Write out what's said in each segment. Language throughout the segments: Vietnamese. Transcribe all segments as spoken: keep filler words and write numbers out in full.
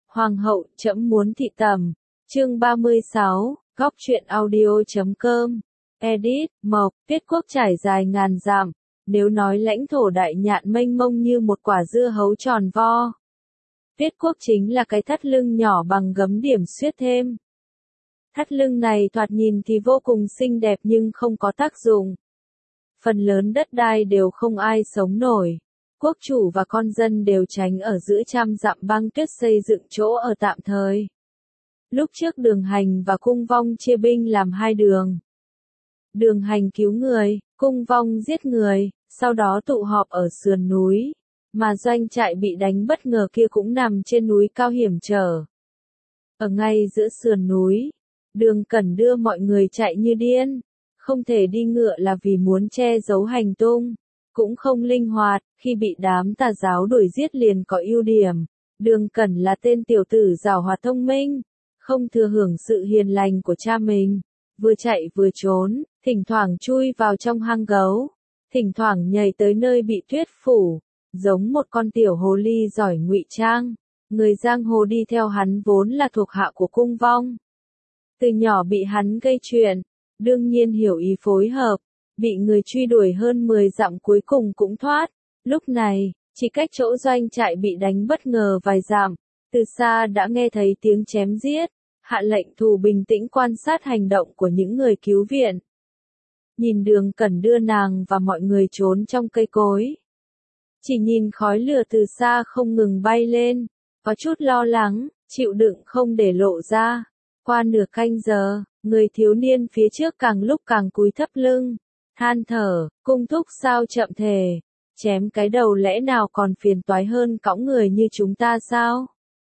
Hoàng hậu, trẫm muốn thị tẩm. Chương ba mươi sáu, góc truyện audio chấm com. Edit, Mộc, Tuyết quốc trải dài ngàn dặm. Nếu nói lãnh thổ đại nhạn mênh mông như một quả dưa hấu tròn vo, Tuyết quốc chính là cái thắt lưng nhỏ bằng gấm điểm xuyết thêm. Thắt lưng này thoạt nhìn thì vô cùng xinh đẹp nhưng không có tác dụng. Phần lớn đất đai đều không ai sống nổi. Quốc chủ và con dân đều tránh ở giữa trăm dặm băng tuyết xây dựng chỗ ở tạm thời. Lúc trước Đường Hành và Cung Vong chia binh làm hai đường. Đường Hành cứu người, Cung Vong giết người, sau đó tụ họp ở sườn núi. Mà doanh trại bị đánh bất ngờ kia cũng nằm trên núi cao hiểm trở. Ở ngay giữa sườn núi, Đường Cẩn đưa mọi người chạy như điên. Không thể đi ngựa là vì muốn che giấu hành tung. Cũng không linh hoạt, khi bị đám tà giáo đuổi giết liền có ưu điểm. Đường Cẩn là tên tiểu tử giàu hoạt thông minh, không thừa hưởng sự hiền lành của cha mình. Vừa chạy vừa trốn, thỉnh thoảng chui vào trong hang gấu, thỉnh thoảng nhảy tới nơi bị tuyết phủ, giống một con tiểu hồ ly giỏi ngụy trang. Người giang hồ đi theo hắn vốn là thuộc hạ của Cung Vong. Từ nhỏ bị hắn gây chuyện, đương nhiên hiểu ý phối hợp. Bị người truy đuổi hơn mười dặm cuối cùng cũng thoát. Lúc này, chỉ cách chỗ doanh trại bị đánh bất ngờ vài dặm, từ xa đã nghe thấy tiếng chém giết. Hạ lệnh Thù bình tĩnh quan sát hành động của những người cứu viện. Nhìn Đường Cẩn đưa nàng và mọi người trốn trong cây cối. Chỉ nhìn khói lửa từ xa không ngừng bay lên, có chút lo lắng, chịu đựng không để lộ ra. Qua nửa canh giờ, người thiếu niên phía trước càng lúc càng cúi thấp lưng. Than thở, Cung thúc sao chậm thề, chém cái đầu lẽ nào còn phiền toái hơn cõng người như chúng ta sao?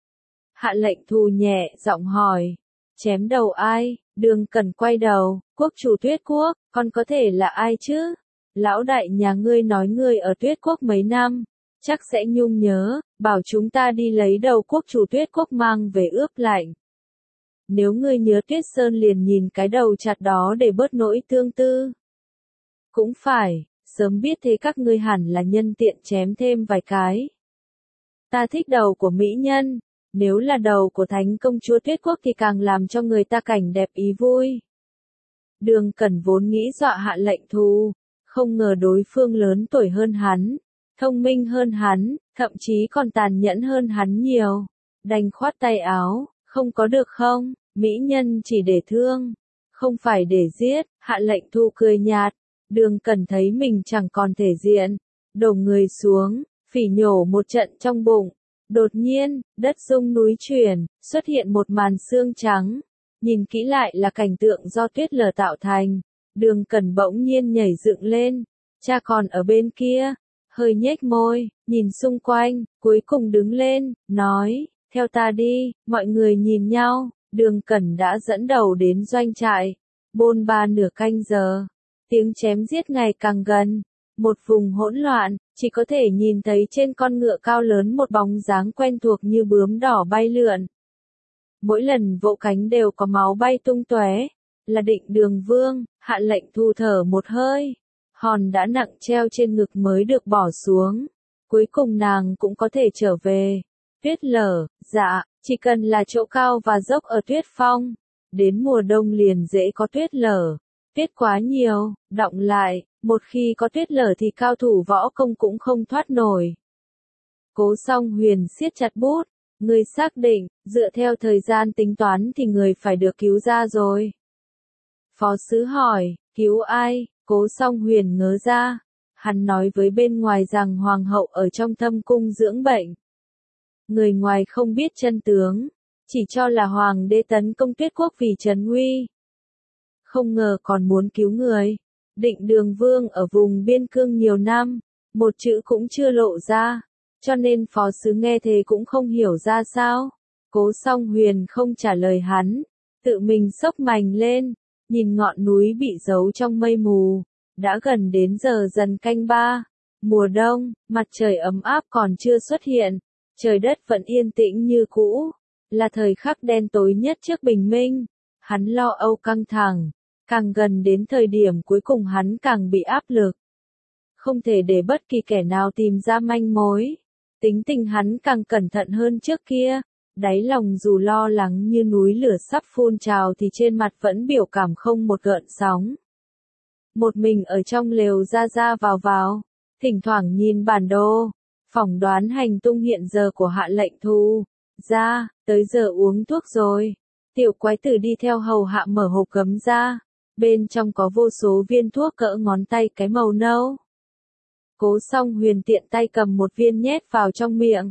Hạ lệnh Thù nhẹ giọng hỏi, chém đầu ai? Đường Cẩn quay đầu, quốc chủ Tuyết quốc, còn có thể là ai chứ? Lão đại nhà ngươi nói ngươi ở Tuyết quốc mấy năm, chắc sẽ nhung nhớ, bảo chúng ta đi lấy đầu quốc chủ Tuyết quốc mang về ướp lạnh. Nếu ngươi nhớ Tuyết Sơn liền nhìn cái đầu chặt đó để bớt nỗi tương tư. Cũng phải, sớm biết thế các ngươi hẳn là nhân tiện chém thêm vài cái. Ta thích đầu của mỹ nhân, nếu là đầu của thánh công chúa Tuyết quốc thì càng làm cho người ta cảnh đẹp ý vui. Đường Cẩn vốn nghĩ dọa Hạ lệnh Thù, không ngờ đối phương lớn tuổi hơn hắn, thông minh hơn hắn, thậm chí còn tàn nhẫn hơn hắn nhiều. Đành khoát tay áo, không có được không, mỹ nhân chỉ để thương, không phải để giết. Hạ lệnh Thù cười nhạt. Đường Cẩn thấy mình chẳng còn thể diện, đổ người xuống, phỉ nhổ một trận trong bụng. Đột nhiên, đất rung núi chuyển, xuất hiện một màn xương trắng. Nhìn kỹ lại là cảnh tượng do tuyết lở tạo thành. Đường Cẩn bỗng nhiên nhảy dựng lên, cha còn ở bên kia, hơi nhếch môi, nhìn xung quanh, cuối cùng đứng lên, nói, theo ta đi. Mọi người nhìn nhau, Đường Cẩn đã dẫn đầu đến doanh trại, bôn ba nửa canh giờ. Tiếng chém giết ngày càng gần, một vùng hỗn loạn, chỉ có thể nhìn thấy trên con ngựa cao lớn một bóng dáng quen thuộc như bướm đỏ bay lượn. Mỗi lần vỗ cánh đều có máu bay tung tóe, là Định Đường Vương. Hạ lệnh Thù thở một hơi, hòn đã nặng treo trên ngực mới được bỏ xuống. Cuối cùng nàng cũng có thể trở về. Tuyết lở, dạ, chỉ cần là chỗ cao và dốc ở Tuyết Phong, đến mùa đông liền dễ có tuyết lở. Tuyết quá nhiều, đọng lại, một khi có tuyết lở thì cao thủ võ công cũng không thoát nổi. Cố Song Huyền siết chặt bút, người xác định, dựa theo thời gian tính toán thì người phải được cứu ra rồi. Phó sứ hỏi, cứu ai? Cố Song Huyền ngớ ra, hắn nói với bên ngoài rằng hoàng hậu ở trong thâm cung dưỡng bệnh. Người ngoài không biết chân tướng, chỉ cho là hoàng đế tấn công Tuyết quốc vì trấn uy. Không ngờ còn muốn cứu người. Định Đường Vương ở vùng biên cương nhiều năm, một chữ cũng chưa lộ ra, cho nên phó sứ nghe thế cũng không hiểu ra sao. Cố Song Huyền không trả lời hắn, tự mình xốc mành lên, nhìn ngọn núi bị giấu trong mây mù. Đã gần đến giờ dần canh ba, mùa đông, mặt trời ấm áp còn chưa xuất hiện, trời đất vẫn yên tĩnh như cũ, là thời khắc đen tối nhất trước bình minh. Hắn lo âu căng thẳng. Càng gần đến thời điểm cuối cùng hắn càng bị áp lực. Không thể để bất kỳ kẻ nào tìm ra manh mối. Tính tình hắn càng cẩn thận hơn trước kia. đáy lòng dù lo lắng như núi lửa sắp phun trào thì trên mặt vẫn biểu cảm không một gợn sóng. Một mình ở trong lều ra ra vào vào, thỉnh thoảng nhìn bản đồ, phỏng đoán hành tung hiện giờ của Hạ Lệnh Thù. Ra, tới giờ uống thuốc rồi. Tiểu quái tử đi theo hầu hạ mở hộp gấm ra, bên trong có vô số viên thuốc cỡ ngón tay cái màu nâu. Cố Song Huyền tiện tay cầm một viên nhét vào trong miệng.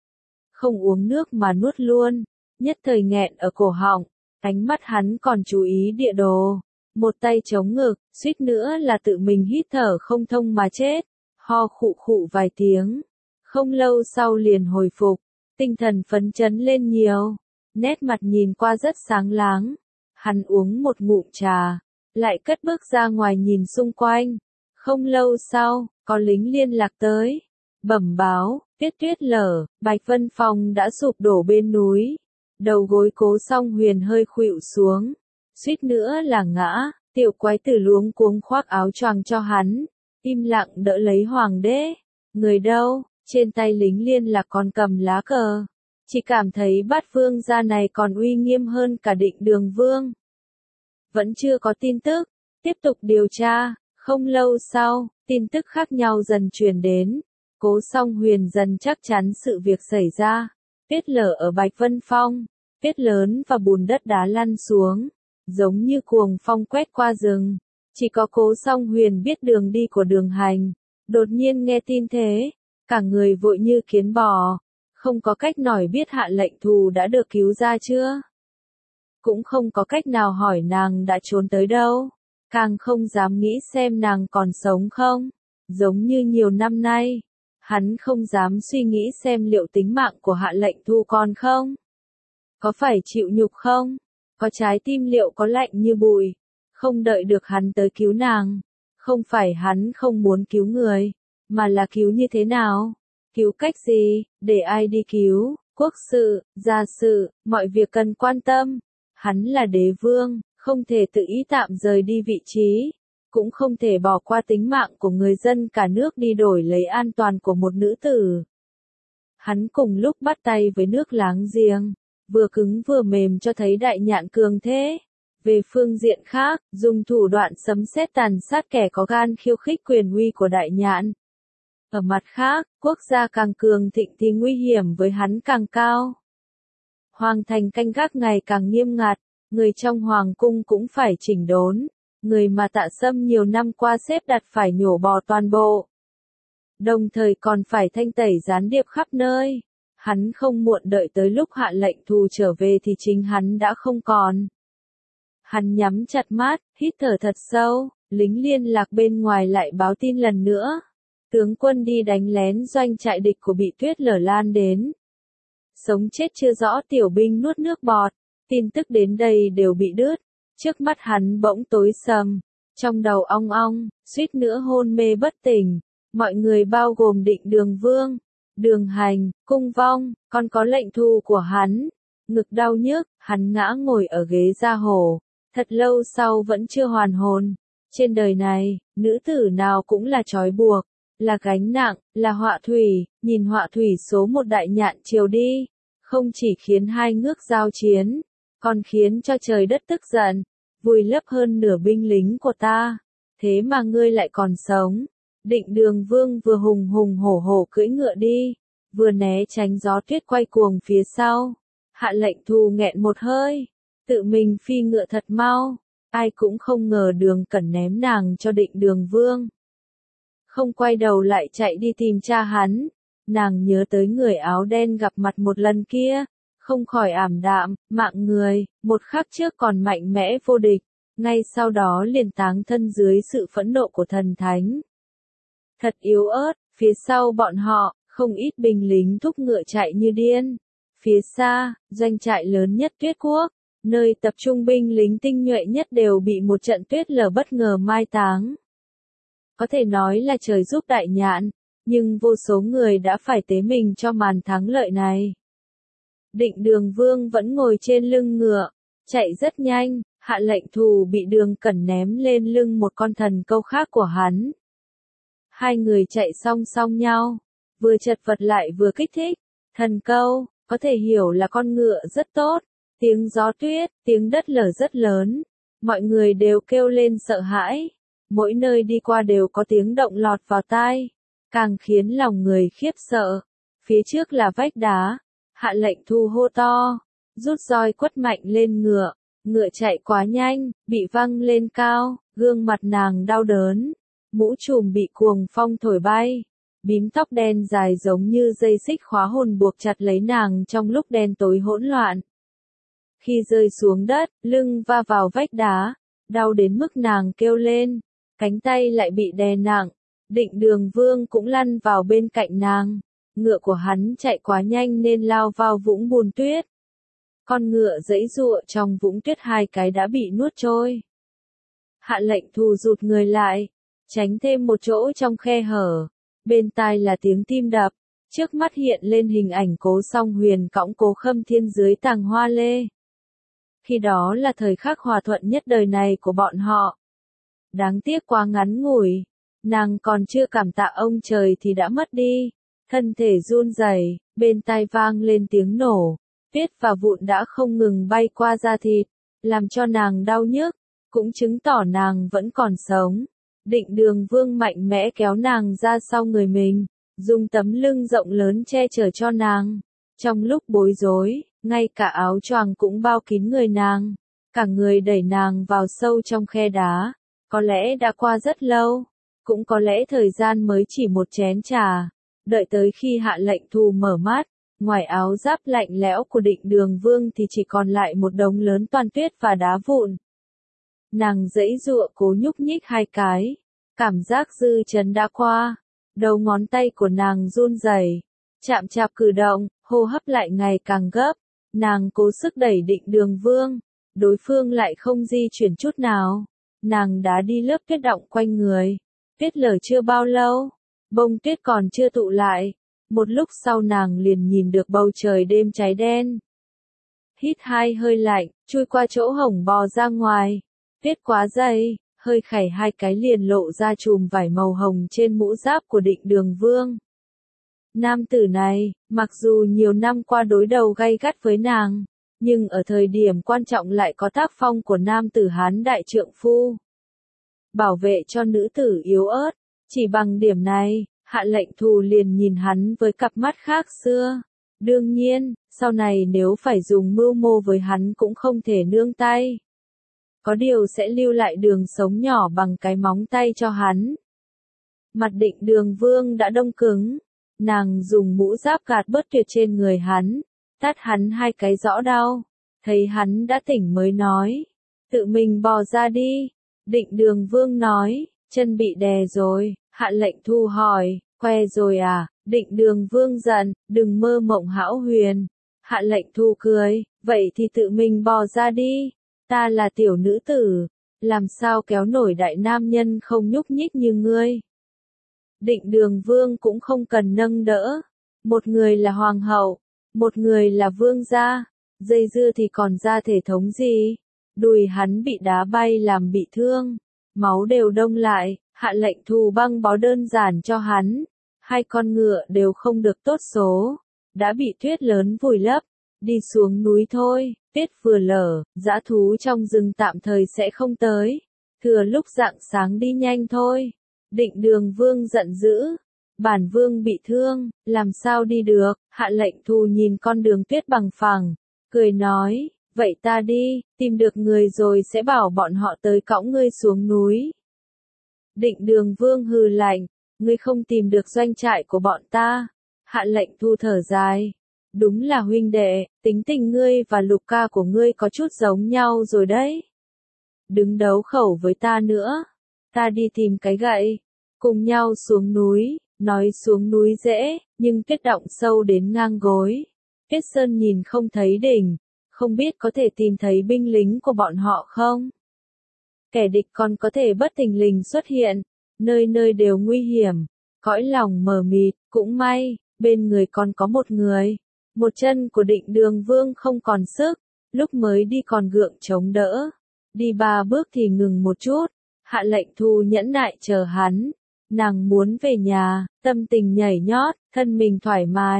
Không uống nước mà nuốt luôn, nhất thời nghẹn ở cổ họng, ánh mắt hắn còn chú ý địa đồ. Một tay chống ngực, suýt nữa là tự mình hít thở không thông mà chết, ho khụ khụ vài tiếng. Không lâu sau liền hồi phục, tinh thần phấn chấn lên nhiều, nét mặt nhìn qua rất sáng láng. Hắn uống một ngụm trà, lại cất bước ra ngoài nhìn xung quanh. Không lâu sau, có lính liên lạc tới, bẩm báo, tuyết tuyết lở, Bạch Vân Phong đã sụp đổ bên núi. Đầu gối Cố Song Huyền hơi khuỵu xuống, suýt nữa là ngã. Tiểu quái tử luống cuống khoác áo choàng cho hắn, im lặng đỡ lấy hoàng đế. Người đâu? Trên tay lính liên lạc còn cầm lá cờ. Chỉ cảm thấy Bát Vương gia này còn uy nghiêm hơn cả Định Đường Vương. Vẫn chưa có tin tức, tiếp tục điều tra. Không lâu sau, tin tức khác nhau dần truyền đến. Cố Song Huyền dần chắc chắn sự việc xảy ra. Tuyết lở ở Bạch Vân Phong, tuyết lớn và bùn đất đá lăn xuống, giống như cuồng phong quét qua rừng. Chỉ có Cố Song Huyền biết đường đi của Đường Hành. Đột nhiên nghe tin thế, cả người vội như kiến bò, không có cách nổi biết Hạ Lệnh Thù đã được cứu ra chưa. Cũng không có cách nào hỏi nàng đã trốn tới đâu, càng không dám nghĩ xem nàng còn sống không. Giống như nhiều năm nay, hắn không dám suy nghĩ xem liệu tính mạng của Hạ Lệnh Thù còn không. Có phải chịu nhục không? Có trái tim liệu có lạnh như bùi, không đợi được hắn tới cứu nàng. Không phải hắn không muốn cứu người, mà là cứu như thế nào? Cứu cách gì? Để ai đi cứu? Quốc sự, gia sự, mọi việc cần quan tâm. Hắn là đế vương, không thể tự ý tạm rời đi vị trí, cũng không thể bỏ qua tính mạng của người dân cả nước đi đổi lấy an toàn của một nữ tử. Hắn cùng lúc bắt tay với nước láng giềng, vừa cứng vừa mềm cho thấy Đại Nhạn cường thế. Về phương diện khác, dùng thủ đoạn sấm sét tàn sát kẻ có gan khiêu khích quyền uy của Đại Nhạn. Ở mặt khác, quốc gia càng cường thịnh thì nguy hiểm với hắn càng cao. Hoàng thành canh gác ngày càng nghiêm ngặt, người trong hoàng cung cũng phải chỉnh đốn, người mà Tạ Sâm nhiều năm qua xếp đặt phải nhổ bỏ toàn bộ. Đồng thời còn phải thanh tẩy gián điệp khắp nơi. Hắn không muộn đợi tới lúc Hạ Lệnh Thù trở về thì chính hắn đã không còn. Hắn nhắm chặt mắt, hít thở thật sâu, lính liên lạc bên ngoài lại báo tin lần nữa. Tướng quân đi đánh lén doanh trại địch của bị tuyết lở lan đến. Sống chết chưa rõ, tiểu binh nuốt nước bọt, tin tức đến đây đều bị đứt. Trước mắt hắn bỗng tối sầm, trong đầu ong ong, suýt nữa hôn mê bất tỉnh. Mọi người bao gồm Định Đường Vương, Đường Hành, Cung Vong, còn có Lệnh Thù của hắn. Ngực đau nhức, hắn ngã ngồi ở ghế gia hổ, thật lâu sau vẫn chưa hoàn hồn. Trên đời này, nữ tử nào cũng là trói buộc, là gánh nặng, là họa thủy. Nhìn họa thủy số một Đại Nhạn chiều đi, không chỉ khiến hai nước giao chiến, còn khiến cho trời đất tức giận, vùi lấp hơn nửa binh lính của ta. Thế mà ngươi lại còn sống. Định Đường Vương vừa hùng hùng hổ hổ cưỡi ngựa đi, vừa né tránh gió tuyết quay cuồng phía sau. Hạ Lệnh Thù nghẹn một hơi, tự mình phi ngựa thật mau. Ai cũng không ngờ Đường Cẩn ném nàng cho Định Đường Vương, không quay đầu lại chạy đi tìm cha hắn. Nàng nhớ tới người áo đen gặp mặt một lần kia, không khỏi ảm đạm. Mạng người, một khắc trước còn mạnh mẽ vô địch, ngay sau đó liền táng thân dưới sự phẫn nộ của thần thánh. Thật yếu ớt, phía sau bọn họ, không ít binh lính thúc ngựa chạy như điên. Phía xa, doanh trại lớn nhất Tuyết Quốc, nơi tập trung binh lính tinh nhuệ nhất đều bị một trận tuyết lở bất ngờ mai táng. Có thể nói là trời giúp Đại Nhạn, nhưng vô số người đã phải tế mình cho màn thắng lợi này. Định Đường Vương vẫn ngồi trên lưng ngựa, chạy rất nhanh. Hạ Lệnh Thù bị Đường Cẩn ném lên lưng một con thần câu khác của hắn. Hai người chạy song song nhau, vừa chật vật lại vừa kích thích. Thần câu, có thể hiểu là con ngựa rất tốt. Tiếng gió tuyết, tiếng đất lở rất lớn. Mọi người đều kêu lên sợ hãi. Mỗi nơi đi qua đều có tiếng động lọt vào tai, càng khiến lòng người khiếp sợ. Phía trước là vách đá. Hạ Lệnh Thu hô to, rút roi quất mạnh lên ngựa. Ngựa chạy quá nhanh, bị văng lên cao, gương mặt nàng đau đớn. Mũ trùm bị cuồng phong thổi bay. Bím tóc đen dài giống như dây xích khóa hồn buộc chặt lấy nàng trong lúc đen tối hỗn loạn. Khi rơi xuống đất, lưng va vào vách đá, đau đến mức nàng kêu lên, cánh tay lại bị đè nặng. Định Đường Vương cũng lăn vào bên cạnh nàng. Ngựa của hắn chạy quá nhanh nên lao vào vũng bùn tuyết. Con ngựa giãy giụa trong vũng tuyết, hai cái đã bị nuốt trôi. Hạ Lệnh Thu rụt người lại, tránh thêm một chỗ trong khe hở. Bên tai là tiếng tim đập, trước mắt hiện lên hình ảnh Cố Song Huyền cõng Cố Khâm Thiên dưới tàng hoa lê. Khi đó là thời khắc hòa thuận nhất đời này của bọn họ. Đáng tiếc quá ngắn ngủi, nàng còn chưa cảm tạ ông trời thì đã mất đi. Thân thể run rẩy, bên tai vang lên tiếng nổ, tuyết và vụn đã không ngừng bay qua da thịt, làm cho nàng đau nhức, cũng chứng tỏ nàng vẫn còn sống. Định Đường Vương mạnh mẽ kéo nàng ra sau người mình, dùng tấm lưng rộng lớn che chở cho nàng. Trong lúc bối rối, ngay cả áo choàng cũng bao kín người nàng, cả người đẩy nàng vào sâu trong khe đá. Có lẽ đã qua rất lâu, cũng có lẽ thời gian mới chỉ một chén trà. Đợi tới khi Hạ Lệnh Thu mở mắt, ngoài áo giáp lạnh lẽo của Định Đường Vương thì chỉ còn lại một đống lớn toàn tuyết và đá vụn. Nàng giãy giụa cố nhúc nhích hai cái, cảm giác dư chấn đã qua, đầu ngón tay của nàng run rẩy, chạm chạp cử động, hô hấp lại ngày càng gấp. Nàng cố sức đẩy Định Đường Vương, đối phương lại không di chuyển chút nào. Nàng đá đi lớp tuyết đọng quanh người, tuyết lở chưa bao lâu, bông tuyết còn chưa tụ lại. Một lúc sau nàng liền nhìn được bầu trời đêm cháy đen. Hít hai hơi lạnh, chui qua chỗ hổng bò ra ngoài. Tuyết quá dày, hơi khảy hai cái liền lộ ra chùm vải màu hồng trên mũ giáp của Định Đường Vương. Nam tử này, mặc dù nhiều năm qua đối đầu gay gắt với nàng, nhưng ở thời điểm quan trọng lại có tác phong của nam tử Hán đại trượng phu. Bảo vệ cho nữ tử yếu ớt, chỉ bằng điểm này, Hạ Lệnh Thu liền nhìn hắn với cặp mắt khác xưa. Đương nhiên, sau này nếu phải dùng mưu mô với hắn cũng không thể nương tay. Có điều sẽ lưu lại đường sống nhỏ bằng cái móng tay cho hắn. Mặt Định Đường Vương đã đông cứng, nàng dùng mũ giáp gạt bớt tuyệt trên người hắn, tát hắn hai cái rõ đau. Thấy hắn đã tỉnh mới nói, tự mình bò ra đi. Định Đường Vương nói, chân bị đè rồi. Hạ Lệnh Thu hỏi, que rồi à? Định Đường Vương giận, đừng mơ mộng hão huyền. Hạ Lệnh Thu cười, vậy thì tự mình bò ra đi. Ta là tiểu nữ tử, làm sao kéo nổi đại nam nhân không nhúc nhích như ngươi. Định Đường Vương cũng không cần nâng đỡ. Một người là hoàng hậu, một người là vương gia. Dây dưa thì còn ra thể thống gì? Đùi hắn bị đá bay làm bị thương, máu đều đông lại. Hạ Lệnh Thu băng bó đơn giản cho hắn. Hai con ngựa đều không được tốt số, đã bị tuyết lớn vùi lấp. Đi xuống núi thôi, tuyết vừa lở, dã thú trong rừng tạm thời sẽ không tới. Thừa lúc rạng sáng đi nhanh thôi. Định Đường Vương giận dữ, bản vương bị thương, làm sao đi được? Hạ Lệnh Thu nhìn con đường tuyết bằng phẳng, cười nói, vậy ta đi, tìm được người rồi sẽ bảo bọn họ tới cõng ngươi xuống núi. Định Đường Vương hừ lạnh, ngươi không tìm được doanh trại của bọn ta. Hạ Lệnh Thu thở dài, đúng là huynh đệ, tính tình ngươi và Lục ca của ngươi có chút giống nhau rồi đấy. Đứng đấu khẩu với ta nữa, ta đi tìm cái gậy, cùng nhau xuống núi. Nói xuống núi dễ, nhưng tuyết đọng sâu đến ngang gối. Tuyết Sơn nhìn không thấy đỉnh, không biết có thể tìm thấy binh lính của bọn họ không? Kẻ địch còn có thể bất thình lình xuất hiện, nơi nơi đều nguy hiểm. Cõi lòng mờ mịt, cũng may, bên người còn có một người. Một chân của Định Đường Vương không còn sức, lúc mới đi còn gượng chống đỡ. Đi ba bước thì ngừng một chút, Hạ Lệnh Thu nhẫn nại chờ hắn. Nàng muốn về nhà, tâm tình nhảy nhót, thân mình thoải mái,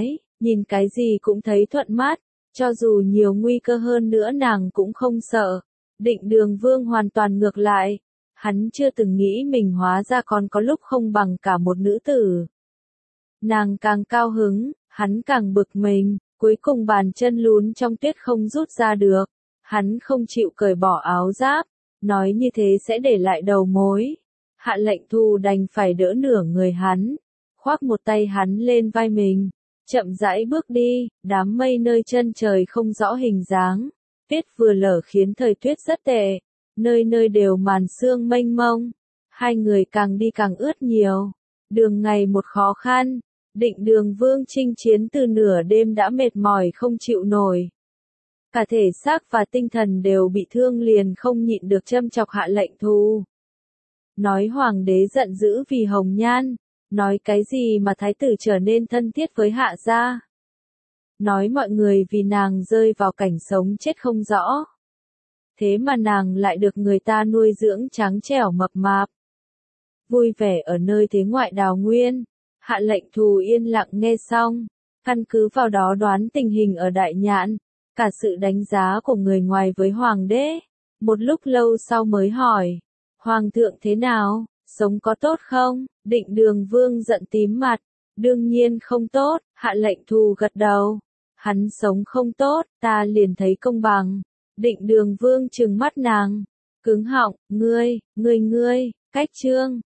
nhìn cái gì cũng thấy thuận mắt, cho dù nhiều nguy cơ hơn nữa nàng cũng không sợ. Định Đường Vương hoàn toàn ngược lại, hắn chưa từng nghĩ mình hóa ra còn có lúc không bằng cả một nữ tử. Nàng càng cao hứng, hắn càng bực mình, cuối cùng bàn chân lún trong tuyết không rút ra được, hắn không chịu cởi bỏ áo giáp, nói như thế sẽ để lại đầu mối. Hạ Lệnh Thu đành phải đỡ nửa người hắn, khoác một tay hắn lên vai mình, chậm rãi bước đi, đám mây nơi chân trời không rõ hình dáng, tuyết vừa lở khiến thời tuyết rất tệ, nơi nơi đều màn sương mênh mông, hai người càng đi càng ướt nhiều, đường ngày một khó khăn, Định Đường Vương chinh chiến từ nửa đêm đã mệt mỏi không chịu nổi. Cả thể xác và tinh thần đều bị thương liền không nhịn được châm chọc Hạ Lệnh Thu. Nói hoàng đế giận dữ vì Hồng Nhan, nói cái gì mà thái tử trở nên thân thiết với Hạ gia. Nói mọi người vì nàng rơi vào cảnh sống chết không rõ. Thế mà nàng lại được người ta nuôi dưỡng trắng trẻo mập mạp. Vui vẻ ở nơi thế ngoại đào nguyên, Hạ Lệnh Thu yên lặng nghe xong, căn cứ vào đó đoán tình hình ở Đại Nhạn, cả sự đánh giá của người ngoài với hoàng đế. Một lúc lâu sau mới hỏi, hoàng thượng thế nào, sống có tốt không? Định Đường Vương giận tím mặt, đương nhiên không tốt. Hạ Lệnh Thu gật đầu, hắn sống không tốt, ta liền thấy công bằng. Định Đường Vương trừng mắt nàng, cứng họng, ngươi, ngươi ngươi, cách trương,